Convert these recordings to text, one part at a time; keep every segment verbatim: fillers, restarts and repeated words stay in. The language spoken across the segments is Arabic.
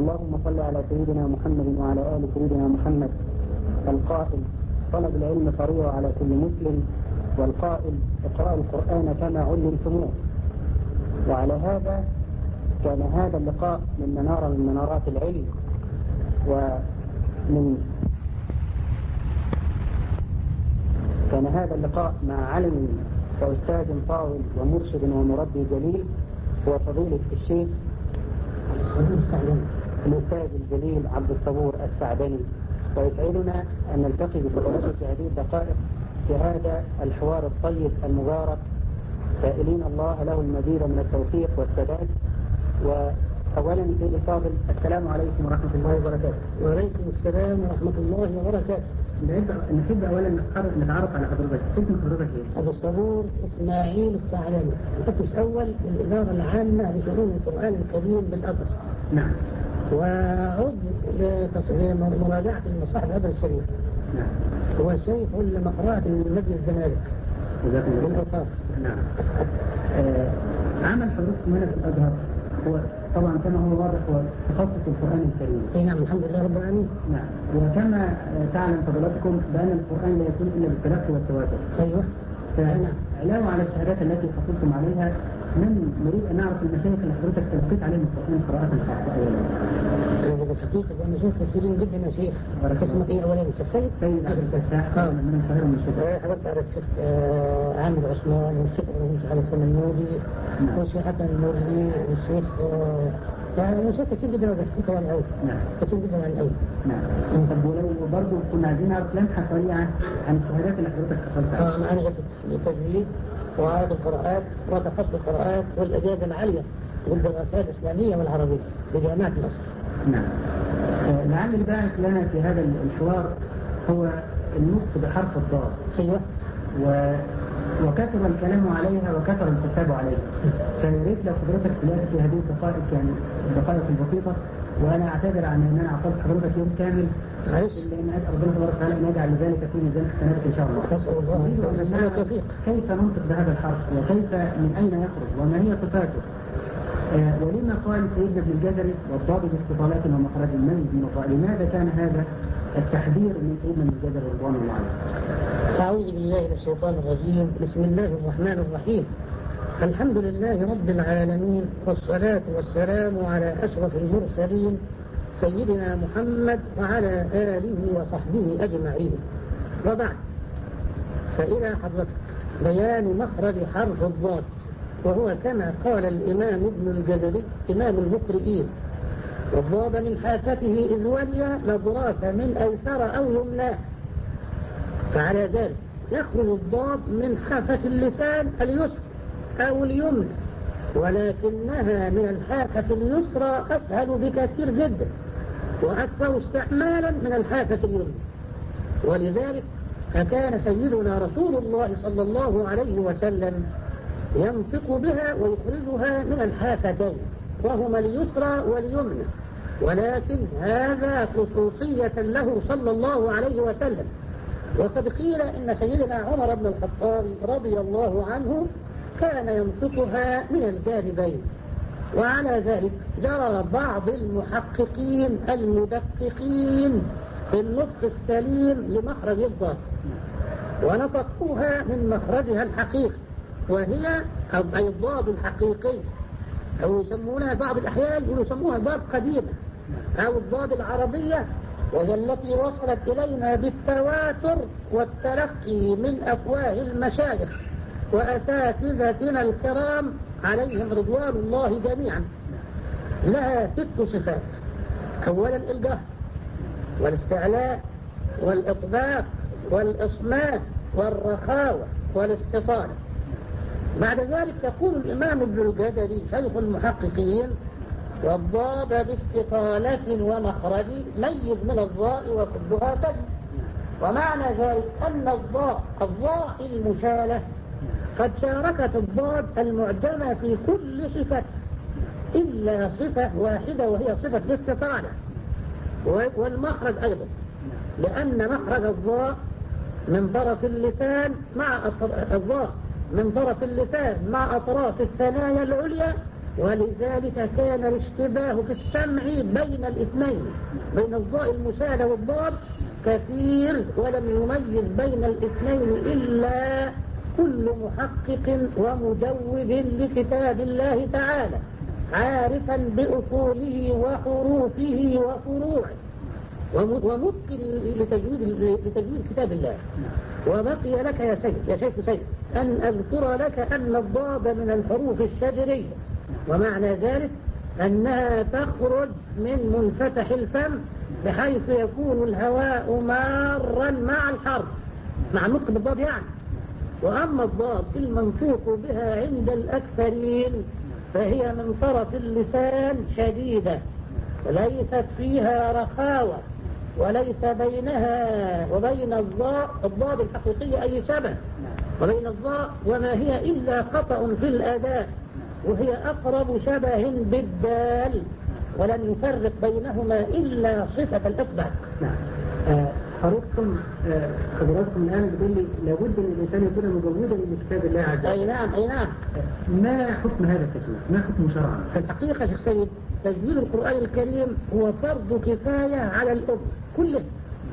اللهم صل على سيدنا محمد وعلى آل سيدنا محمد القائل طلب العلم فريضة على كل مسلم، والقائل اقرأوا القرآن كما علمتموه. وعلى هذا كان هذا اللقاء من منارة من منارات العلم، ومن كان هذا اللقاء مع علم وأستاذ طاول ومرشد ومربي جليل هو فضيلة الشيخ الأستاذ الجليل عبد الصبور السعدني. ويسعدنا أن نلتقي بفضيلته في هذه الدقائق في هذا الحوار الطيب المبارك، سائلين الله له المزيد من التوفيق والسداد. وأولا سيدي الفاضل، السلام عليكم ورحمة الله وبركاته. وعليكم السلام ورحمة الله وبركاته. نحب أولا نتعرف على حضرتك. اسم حضرتك إيه؟ أبو الصبور إسماعيل السعدني، مفتش أول الإدارة العامة لشؤون القرآن الكريم بالأزهر. نعم. وعضو لمراجعة المصاحف الأزهر الشريف. نعم. هو الشيخ لمقرأة المسجد الزمالك بالأوقاف. نعم. آه عمل حضرتك هنا في الأزهر هو طبعا كما هو واضح هو تخصص القرآن الكريم. اي نعم، الحمد لله رب العالمين. نعم. وكما تعلم فضلاتكم بأن القرآن لا يكون إلا بالتلقي والتواتر. ايوه. فعلاوة على الشهادات التي حصلتم عليها، من نريد أن نعرف المشايخ اللي حضرتك تلقيت عليهم القرآن قراءة خاصة أولا. الحقيقة أنا شيخ كثيرين جدا يا شيخ. اسمك إيه أولا؟ السيد؟ سيد عبد الفتاح من القاهرة من الشيخ. حضرت على الشيخ عامر عثمان والشيخ إبراهيم علي السمنودي والشيخ حسن المرجي والشيخ يعني مشايخ كثير جدا وبحكيك عن الأول. نعم. كثير جدا عن الأول. نعم. طب ولو برضه كنا عايزين نعرف لمحة سريعة عن الشهادات اللي حضرتك حصلت عليها. اه معانا جفت التجويد وعاد القراءات وتخصص القراءات والإجازة العالية بالدراسات الإسلامية والعربية بجامعة مصر. نعم. آه لعل الباعث لنا في هذا الحوار هو النطق بحرف الضاد. ايوه. و... وكثر الكلام عليها وكثر الكتاب عليها. فياريت لو حضرتك تلاقي في هذه الدقائق يعني الدقائق البسيطة، وانا اعتذر عن ان انا اعطيت حضرتك يوم كامل. معلش. لان اسال ربنا تبارك وتعالى ان يجعل ذلك في ميزان حسناتك ان شاء الله. نسال الله التوفيق. كيف ننطق بهذا الحرف وكيف من اين يخرج وما هي صفاته؟ آه ولما قال سيدنا ابن الجزري والضاد باستطالات ومخرج الميز من الضاء؟ لماذا كان هذا التحذير من سيدنا ابن الجزري رضوان الله عليه؟ أعوذ بالله من الشيطان الرجيم. بسم الله الرحمن الرحيم. الحمد لله رب العالمين، والصلاة والسلام على أشرف المرسلين سيدنا محمد وعلى آله وصحبه أجمعين. وبعد، فإلى حضرتك بيان مخرج حرف الضاد، وهو كما قال الإمام ابن الجزري إمام المقرئين: والضاد من حافته إذ ولي لضراس من أيسر أو يمناه. فعلى ذلك يخرج الضاد من حافة اللسان اليسر أو اليمنى، ولكنها من الحافة اليسرى أسهل بكثير جدا وأكثر استعمالا من الحافة اليمنى. ولذلك فكان سيدنا رسول الله صلى الله عليه وسلم ينطق بها ويخرجها من الحافتين، وهما اليسرى واليمنى، ولكن هذا خصوصية له صلى الله عليه وسلم. وقد قيل إن سيدنا عمر بن الخطاب رضي الله عنه كان ينطقها من الجانبين. وعلى ذلك جرى بعض المحققين المدققين في النطق السليم لمخرج الضاد ونطقوها من مخرجها الحقيقي، وهي أي الضاد الحقيقي، أو يسمونها بعض الأحيان يسموها ضاد قديمة أو الضاد العربية، وهي التي وصلت إلينا بالتواتر والتلقي من أفواه المشايخ وأساتذتنا الكرام عليهم رضوان الله جميعا. لها ست صفات: أولا الجهر والاستعلاء والإطباق والإصمات والرخاوة والاستطالة. بعد ذلك يقول الإمام ابن الجزري شيخ المحققين: والضاد باستطالة ومخرج ميز من الضاء وكلها تجد. ومعنى ذلك أن الضاء الضاء المشالة قد شاركت الضاد المعجمة في كل صفة إلا صفة واحدة، وهي صفة الاستطالة والمخرج أيضا، لأن مخرج الضاء من طرف اللسان مع الضاء من طرف اللسان مع أطراف الثنايا العليا ولذلك كان الاشتباه في السمع بين الاثنين، بين الضاء المشاهدة والضاد كثير، ولم يميز بين الاثنين إلا كل محقق ومجود لكتاب الله تعالى عارفا بأصوله وحروفه وفروعه ومتقن لتجويد لتجويد كتاب الله. وبقي لك يا سيد يا شيخ سيد أن أذكر لك أن الضاد من الحروف الشجرية، ومعنى ذلك أنها تخرج من منفتح الفم بحيث يكون الهواء مارا مع الحرف، مع النطق بالضاد يعني. وأما الضاد المنطوق بها عند الأكثرين فهي من طرف اللسان شديدة، وليست فيها رخاوة، وليس بينها وبين الضاء الضاد الحقيقية أي شبه، وبين الضاء وما هي إلا خطأ في الأداء، وهي أقرب شبه بالدال، ولن يفرق بينهما إلا صفة الإطباق. نعم. آه حضرتكم آه حضراتكم الآن بتقول لي لابد أن الإنسان يكون مجودا لكتاب الله عز وجل. أي نعم أي نعم. ما حكم هذا التجويد؟ ما حكم شرعا؟ في الحقيقة شيخ سيد تجويد القرآن الكريم هو فرض كفاية على الأمة كله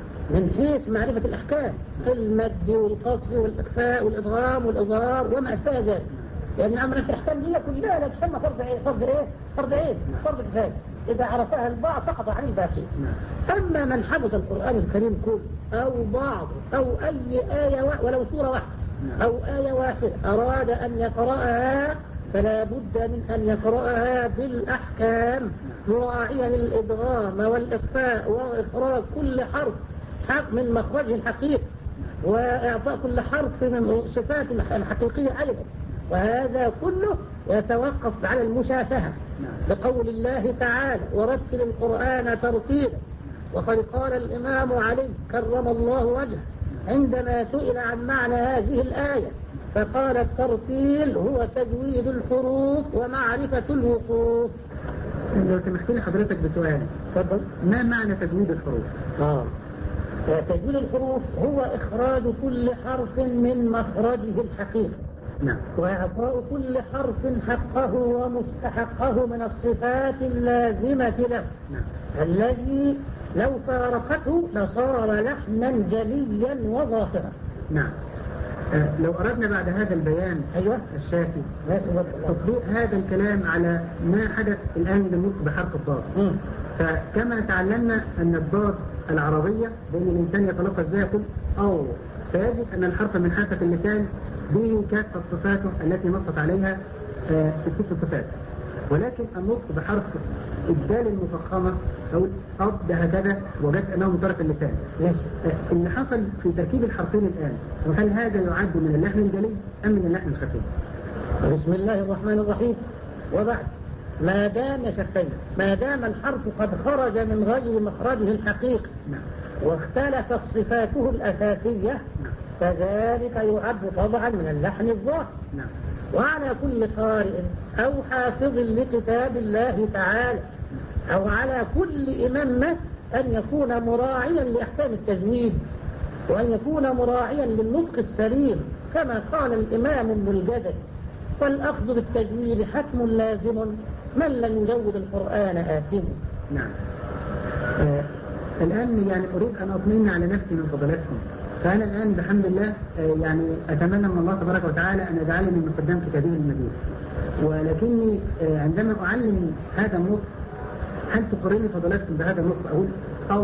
من حيث معرفة الأحكام، المد والقصر والإخفاء والإضغام والإظهار وما أشبه ذلك، لأن أمر الأحكام دي كلها لا تسمى فرض إيه؟ فرض إيه؟ فرض إيه؟ فرض كفاية، إذا عرفها البعض سقط عن الباقي. أما من حفظ القرآن الكريم كله أو بعض أو أي آية ولو سورة واحدة أو آية واحدة أراد أن يقرأها فلا بد من أن يقرأها بالأحكام مراعيا للإدغام والإخفاء وإخراج كل حرف حق من مخرجه الحقيقي وإعطاء كل حرف من صفات الحقيقية أيضا. وهذا كله يتوقف على المشافهة بقول الله تعالى ورتل القرآن ترتيلا. وقد قال الإمام علي كرم الله وجهه عندما سئل عن معنى هذه الآية فقال الترتيل هو تجويد الحروف ومعرفة الوقوف. لو سمحت لي حضرتك بسؤال، تفضل. ما معنى تجويد الحروف؟ آه. تجويد الحروف هو إخراج كل حرف من مخرجه الحقيقي. نعم. وإعطاء كل حرف حقه ومستحقه من الصفات اللازمة له. نعم. الذي لو فارقته لصار لحنا جليا وظاهرا. نعم. آه لو أردنا بعد هذا البيان أيوة الشافي تطبيق هذا الكلام على ما حدث الآن للنطق بحرف الضاد، فكما تعلمنا أن الضاد العربية بأن الإنسان يتلفظ بها يقول أو، فيجب أن الحرف من حافة اللسان به كافة صفاته التي نصت عليها آه الست صفات، ولكن النطق بحرف الدال المفخمة أو الأض هكذا وجدت أنه من طرف اللسان. آه اللي حصل في تركيب الحرفين الآن هل هذا يعد من اللحن الجلي أم من اللحن الخفي؟ بسم الله الرحمن الرحيم. وبعد ما دام يا شيخ سيد ما دام الحرف قد خرج من غير مخرجه الحقيقي نعم. واختلفت صفاته الأساسية نعم. فذلك يعد طبعا من اللحن الظاهر. نعم. وعلى كل قارئ أو حافظ لكتاب الله تعالى أو على كل إمام مس أن يكون مراعيا لأحكام التجويد وأن يكون مراعيا للنطق السليم كما قال الإمام ابن الجزري والأخذ بالتجويد حتم لازم من لم يجود القرآن آثم. نعم. آه الآن يعني أريد أن أطمئن على نفسي من فضلاتكم، فأنا الآن بحمد الله آه يعني أتمنى من الله تبارك وتعالى أن يجعلني من قدام كتابه المجيد، ولكني آه عندما أعلم هذا النطق هل تقرني فضلاتكم بهذا النطق أقول أو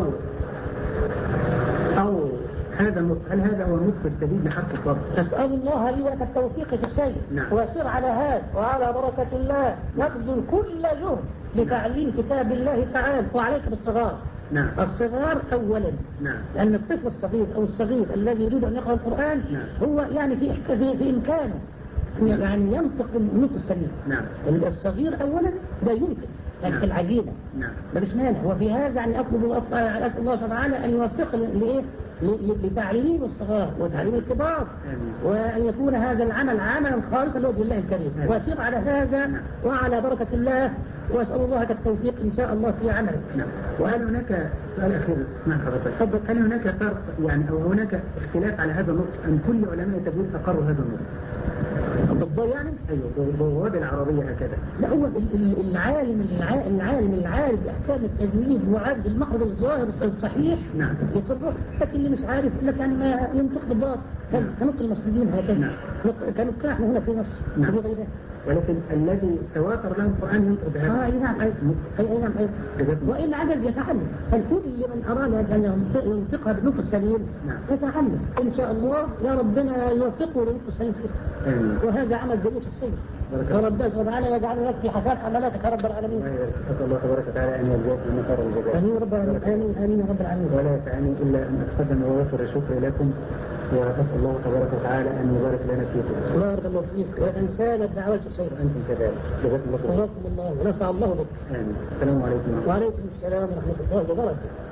أو هذا النطق هل هذا هو النطق السديد لحرف الضاد؟ أسأل الله لي ولك التوفيق في الشيء. نعم. وسر على هذا وعلى بركة الله نبذل كل جهد لتعليم كتاب الله تعالى وعليك بالصغار. نعم. الصغار أولا. نعم. لأن الطفل الصغير أو الصغير الذي يريد أن يقرأ القرآن نعم. هو يعني في في, في إمكانه يعني ينطق النطق السليم. نعم. الصغير أولا لا يمكن يعني في العجينة. نعم. مفيش مانع. وفي هذا يعني أطلب أسأل الله تعالى أن يوفق لإيه لتعليم الصغار وتعليم الكبار، وأن يكون هذا العمل عملا خالصا لوجه الله الكريم. وأسير على هذا وعلى بركة الله وأسأل الله التوفيق إن شاء الله في عمله. نعم. وهل هناك سؤال أخير اسمع حضرتك تفضل، هل هناك فرق يعني أو هناك اختلاف على هذا النطق أم كل علماء التجويد أقروا هذا النطق؟ يعني ايوه بواب العربيه هكذا. لا هو ال- ال- العالم الع- العالم العارف باحكام التجويد وعارف المخرج الظاهر الصحيح نعم. يقرر، لكن اللي مش عارف يقول لك يعني ما ينطق بالضبط كنطق المصريين هكذا. نعم. كنطق احنا هنا في مصر. نعم. في غيره. ولكن الذي تواتر له القرآن ينطق بهذا. اه اي نعم اي اي نعم اي. وان عجز يتعلم، فالكل من اراد ان ينطق- ينطقها بالنطق السليم نعم. يتعلم ان شاء الله، يا ربنا يوفقه للنطق السليم فيه. آمين. وهذا عمل جميل في السيد. بارك الله. وربنا سبحانه يجعل لك في حسنات عملاتك يا رب العالمين. أسأل الله تبارك وتعالى أن يجزاك من خير الجزاء. امين رب العالمين. امين امين يا رب العالمين. ولا يسعني إلا أن أتقدم وأوفر الشكر لكم، وأسأل الله تبارك وتعالى أن يبارك لنا فيكم. بارك الله فيك وانسانا الدعوات الخيرة. أنتم كذلك. جزاكم الله خيرا. جزاكم الله ونفع الله بك. آمين. السلام عليكم. وعليكم السلام ورحمة الله وبركاته.